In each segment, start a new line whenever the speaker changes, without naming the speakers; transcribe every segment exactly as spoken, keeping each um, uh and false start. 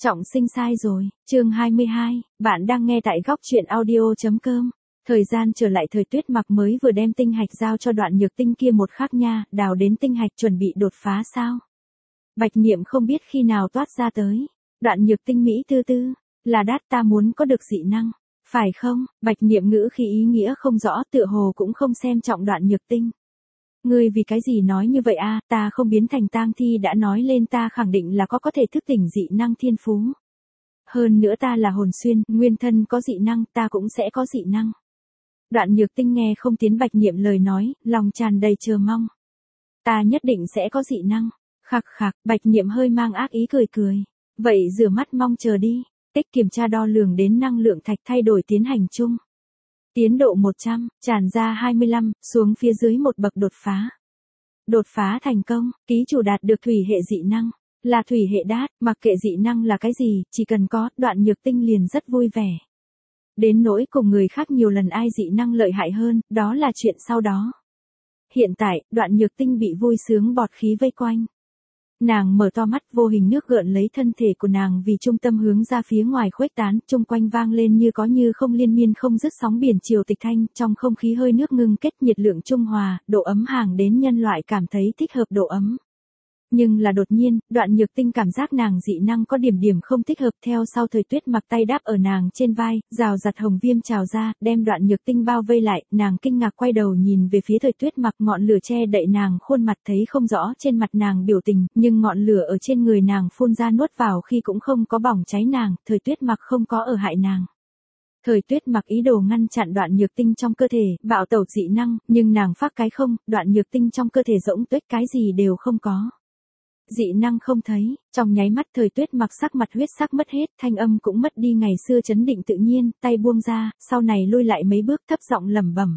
Trọng sinh sai rồi, chương hai mươi hai, bạn đang nghe tại góc truyện audio.com. Thời gian trở lại thời Tuyết Mặc mới vừa đem tinh hạch giao cho Đoạn Nhược Tinh kia một khắc nha, đào đến tinh hạch chuẩn bị đột phá sao? Bạch Niệm không biết khi nào toát ra tới. Đoạn Nhược Tinh Mỹ tư tư, là đát ta muốn có được dị năng, phải không? Bạch Niệm ngữ khi ý nghĩa không rõ, tựa hồ cũng không xem trọng Đoạn Nhược Tinh. Ngươi vì cái gì nói như vậy a? Ta không biến thành tang thi đã nói lên ta khẳng định là có có thể thức tỉnh dị năng thiên phú. Hơn nữa ta là hồn xuyên, nguyên thân có dị năng, ta cũng sẽ có dị năng. Đoạn Nhược Tinh nghe không tiến Bạch Niệm lời nói, lòng tràn đầy chờ mong. Ta nhất định sẽ có dị năng. Khạc khạc, Bạch Niệm hơi mang ác ý cười cười. Vậy rửa mắt mong chờ đi. Tích kiểm tra đo lường đến năng lượng thạch thay đổi tiến hành chung. Tiến độ một trăm, tràn ra hai mươi lăm, xuống phía dưới một bậc đột phá. Đột phá thành công, ký chủ đạt được thủy hệ dị năng, là thủy hệ đát, mặc kệ dị năng là cái gì, chỉ cần có, Đoạn Nhược Tinh liền rất vui vẻ. Đến nỗi cùng người khác nhiều lần ai dị năng lợi hại hơn, đó là chuyện sau đó. Hiện tại, Đoạn Nhược Tinh bị vui sướng bọt khí vây quanh. Nàng mở to mắt, vô hình nước gợn lấy thân thể của nàng vì trung tâm hướng ra phía ngoài khuếch tán, chung quanh vang lên như có như không liên miên không dứt sóng biển triều tịch thanh, trong không khí hơi nước ngưng kết nhiệt lượng trung hòa, độ ấm hàng đến nhân loại cảm thấy thích hợp độ ấm. Nhưng là đột nhiên, Đoạn Nhược Tinh cảm giác nàng dị năng có điểm điểm không thích hợp, theo sau thời Tuyết Mặc tay đáp ở nàng trên vai, rào rạt hồng viêm trào ra, đem Đoạn Nhược Tinh bao vây lại, nàng kinh ngạc quay đầu nhìn về phía thời Tuyết Mặc, ngọn lửa che đậy nàng khuôn mặt thấy không rõ trên mặt nàng biểu tình, nhưng ngọn lửa ở trên người nàng phun ra nuốt vào khi cũng không có bỏng cháy nàng, thời Tuyết Mặc không có ở hại nàng. Thời Tuyết Mặc ý đồ ngăn chặn Đoạn Nhược Tinh trong cơ thể, bạo tẩu dị năng, nhưng nàng phát cái không, Đoạn Nhược Tinh trong cơ thể rỗng tuếch cái gì đều không có. Dị năng không thấy, trong nháy mắt thời Tuyết Mặc sắc mặt huyết sắc mất hết, thanh âm cũng mất đi ngày xưa chấn định tự nhiên, tay buông ra, sau này lui lại mấy bước thấp giọng lẩm bẩm.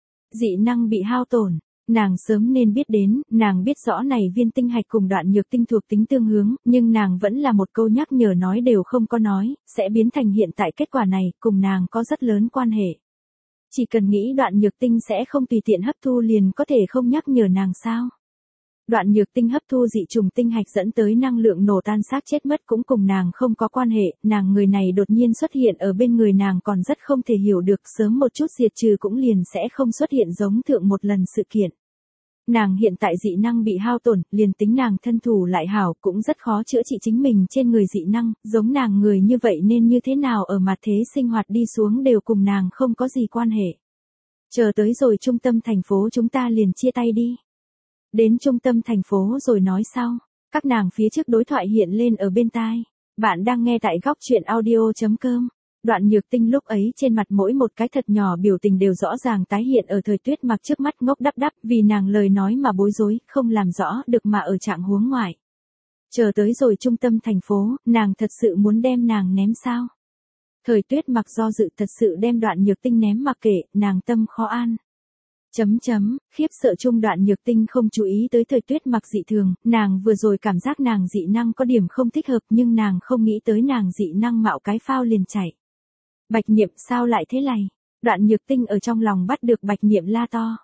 Dị năng bị hao tổn, nàng sớm nên biết đến, nàng biết rõ này viên tinh hạch cùng Đoạn Nhược Tinh thuộc tính tương hướng, nhưng nàng vẫn là một câu nhắc nhở nói đều không có nói, sẽ biến thành hiện tại kết quả này, cùng nàng có rất lớn quan hệ. Chỉ cần nghĩ Đoạn Nhược Tinh sẽ không tùy tiện hấp thu liền có thể không nhắc nhở nàng sao. Đoạn Nhược Tinh hấp thu dị trùng tinh hạch dẫn tới năng lượng nổ tan xác chết mất cũng cùng nàng không có quan hệ, nàng người này đột nhiên xuất hiện ở bên người nàng còn rất không thể hiểu được, sớm một chút diệt trừ cũng liền sẽ không xuất hiện giống thượng một lần sự kiện. Nàng hiện tại dị năng bị hao tổn, liền tính nàng thân thủ lại hảo cũng rất khó chữa trị chính mình trên người dị năng, giống nàng người như vậy nên như thế nào ở mặt thế sinh hoạt đi xuống đều cùng nàng không có gì quan hệ. Chờ tới rồi trung tâm thành phố chúng ta liền chia tay đi. Đến trung tâm thành phố rồi nói sau. Các nàng phía trước đối thoại hiện lên ở bên tai. Bạn đang nghe tại góc truyện audio.com. Đoạn Nhược Tinh lúc ấy trên mặt mỗi một cái thật nhỏ biểu tình đều rõ ràng tái hiện ở thời Tuyết Mặc trước mắt ngốc đắp đắp vì nàng lời nói mà bối rối, không làm rõ được mà ở trạng huống ngoại. Chờ tới rồi trung tâm thành phố, nàng thật sự muốn đem nàng ném sao? Thời Tuyết Mặc do dự thật sự đem Đoạn Nhược Tinh ném mặc kệ, nàng tâm khó an. Chấm chấm, khiếp sợ chung Đoạn Nhược Tinh không chú ý tới thời Tuyết Mặc dị thường, nàng vừa rồi cảm giác nàng dị năng có điểm không thích hợp nhưng nàng không nghĩ tới nàng dị năng mạo cái phao liền chạy. Bạch Niệm sao lại thế này? Đoạn Nhược Tinh ở trong lòng bắt được Bạch Niệm la to.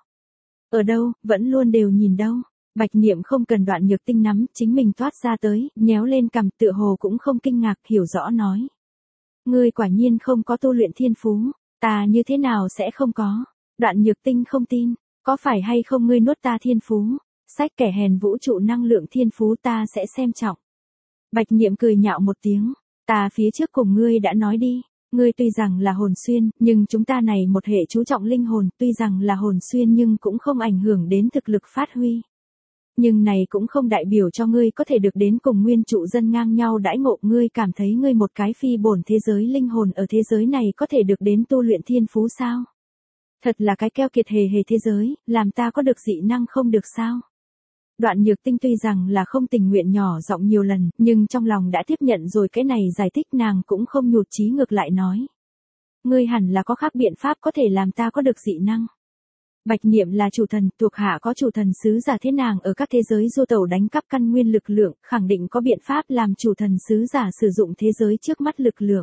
Ở đâu, vẫn luôn đều nhìn đâu. Bạch Niệm không cần Đoạn Nhược Tinh nắm, chính mình thoát ra tới, nhéo lên cằm tựa hồ cũng không kinh ngạc, hiểu rõ nói. Ngươi quả nhiên không có tu luyện thiên phú, ta như thế nào sẽ không có? Đoạn Nhược Tinh không tin, có phải hay không ngươi nuốt ta thiên phú, sách kẻ hèn vũ trụ năng lượng thiên phú ta sẽ xem trọng. Bạch Niệm cười nhạo một tiếng, ta phía trước cùng ngươi đã nói đi, ngươi tuy rằng là hồn xuyên, nhưng chúng ta này một hệ chú trọng linh hồn, tuy rằng là hồn xuyên nhưng cũng không ảnh hưởng đến thực lực phát huy. Nhưng này cũng không đại biểu cho ngươi có thể được đến cùng nguyên trụ dân ngang nhau đãi ngộ, ngươi cảm thấy ngươi một cái phi bổn thế giới linh hồn ở thế giới này có thể được đến tu luyện thiên phú sao? Thật là cái keo kiệt hề hề thế giới, làm ta có được dị năng không được sao? Đoạn Nhược Tinh tuy rằng là không tình nguyện nhỏ giọng nhiều lần, nhưng trong lòng đã tiếp nhận rồi cái này giải thích nàng cũng không nhụt chí ngược lại nói. Ngươi hẳn là có khác biện pháp có thể làm ta có được dị năng. Bạch Niệm là chủ thần, thuộc hạ có chủ thần sứ giả thế nàng ở các thế giới du tẩu đánh cắp căn nguyên lực lượng, khẳng định có biện pháp làm chủ thần sứ giả sử dụng thế giới trước mắt lực lượng.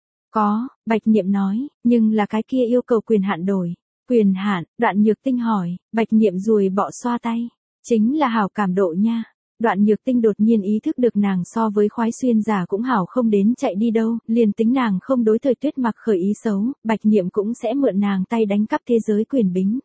Có, Bạch Niệm nói, nhưng là cái kia yêu cầu quyền hạn đổi. Quyền hạn, Đoạn Nhược Tinh hỏi, Bạch Niệm ruồi bọ xoa tay. Chính là hảo cảm độ nha. Đoạn Nhược Tinh đột nhiên ý thức được nàng so với Khoái Xuyên giả cũng hảo không đến chạy đi đâu, liền tính nàng không đối Thời Tuyết Mặc khởi ý xấu, Bạch Niệm cũng sẽ mượn nàng tay đánh cắp thế giới quyền bính.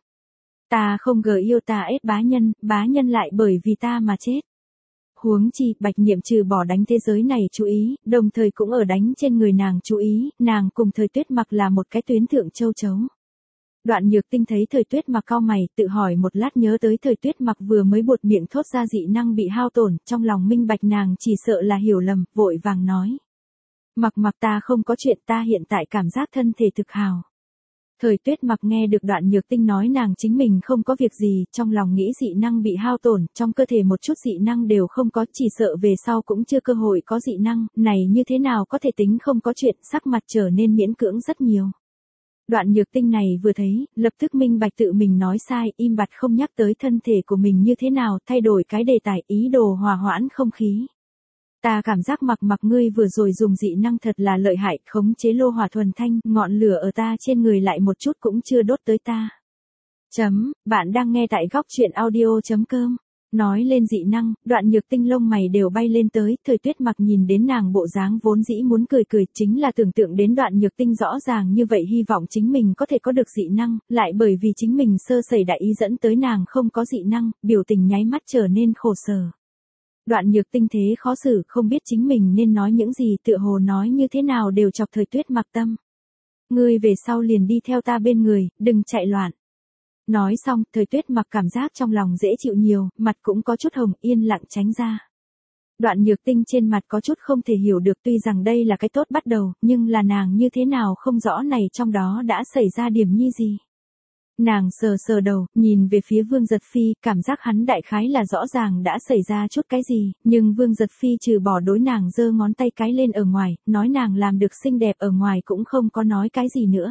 Ta không gờ yêu ta ết bá nhân, bá nhân lại bởi vì ta mà chết. Huống chi, Bạch Niệm trừ bỏ đánh thế giới này chú ý, đồng thời cũng ở đánh trên người nàng chú ý, nàng cùng Thời Tuyết Mặc là một cái tuyến thượng châu chấu. Đoạn Nhược Tinh thấy Thời Tuyết Mặc cau mày, tự hỏi một lát nhớ tới Thời Tuyết Mặc vừa mới buột miệng thốt ra dị năng bị hao tổn, trong lòng minh bạch nàng chỉ sợ là hiểu lầm, vội vàng nói. Mặc Mặc ta không có chuyện, ta hiện tại cảm giác thân thể thực hào. Thời Tuyết Mặc nghe được Đoạn Nhược Tinh nói nàng chính mình không có việc gì, trong lòng nghĩ dị năng bị hao tổn, trong cơ thể một chút dị năng đều không có, chỉ sợ về sau cũng chưa cơ hội có dị năng, này như thế nào có thể tính không có chuyện, sắc mặt trở nên miễn cưỡng rất nhiều. Đoạn Nhược Tinh này vừa thấy, lập tức minh bạch tự mình nói sai, im bặt không nhắc tới thân thể của mình như thế nào, thay đổi cái đề tài, ý đồ hòa hoãn không khí. Ta cảm giác Mặc Mặc ngươi vừa rồi dùng dị năng thật là lợi hại, khống chế lô hỏa thuần thanh, ngọn lửa ở ta trên người lại một chút cũng chưa đốt tới ta. Chấm, bạn đang nghe tại góc truyện audio chấm com. Nói lên dị năng, Đoạn Nhược Tinh lông mày đều bay lên tới, Thời Tuyết Mặc nhìn đến nàng bộ dáng vốn dĩ muốn cười cười, chính là tưởng tượng đến Đoạn Nhược Tinh rõ ràng như vậy hy vọng chính mình có thể có được dị năng, lại bởi vì chính mình sơ sẩy đại ý dẫn tới nàng không có dị năng, biểu tình nháy mắt trở nên khổ sở. Đoạn Nhược Tinh thế khó xử, không biết chính mình nên nói những gì, tựa hồ nói như thế nào đều chọc Thời Tuyết Mặc tâm. Ngươi về sau liền đi theo ta bên người, đừng chạy loạn. Nói xong, Thời Tuyết Mặc cảm giác trong lòng dễ chịu nhiều, mặt cũng có chút hồng, yên lặng tránh ra. Đoạn Nhược Tinh trên mặt có chút không thể hiểu được, tuy rằng đây là cái tốt bắt đầu, nhưng là nàng như thế nào không rõ này trong đó đã xảy ra điểm nhi gì. Nàng sờ sờ đầu, nhìn về phía Vương Giật Phi, cảm giác hắn đại khái là rõ ràng đã xảy ra chút cái gì, nhưng Vương Giật Phi trừ bỏ đối nàng giơ ngón tay cái lên ở ngoài, nói nàng làm được xinh đẹp ở ngoài cũng không có nói cái gì nữa.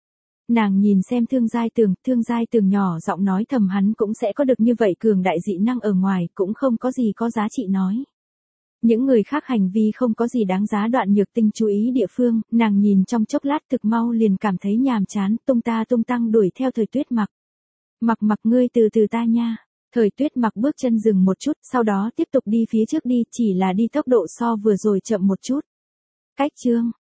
Nàng nhìn xem Thương Giai Tường, Thương Giai Tường nhỏ giọng nói thầm hắn cũng sẽ có được như vậy cường đại dị năng ở ngoài, cũng không có gì có giá trị nói. Những người khác hành vi không có gì đáng giá. Đoạn Nhược Tinh chú ý địa phương, nàng nhìn trong chốc lát thực mau liền cảm thấy nhàm chán, tung ta tung tăng đuổi theo Thời Tuyết Mặc. Mặc Mặc ngươi từ từ ta nha. Thời Tuyết Mặc bước chân dừng một chút, sau đó tiếp tục đi phía trước đi, chỉ là đi tốc độ so vừa rồi chậm một chút. Cách chương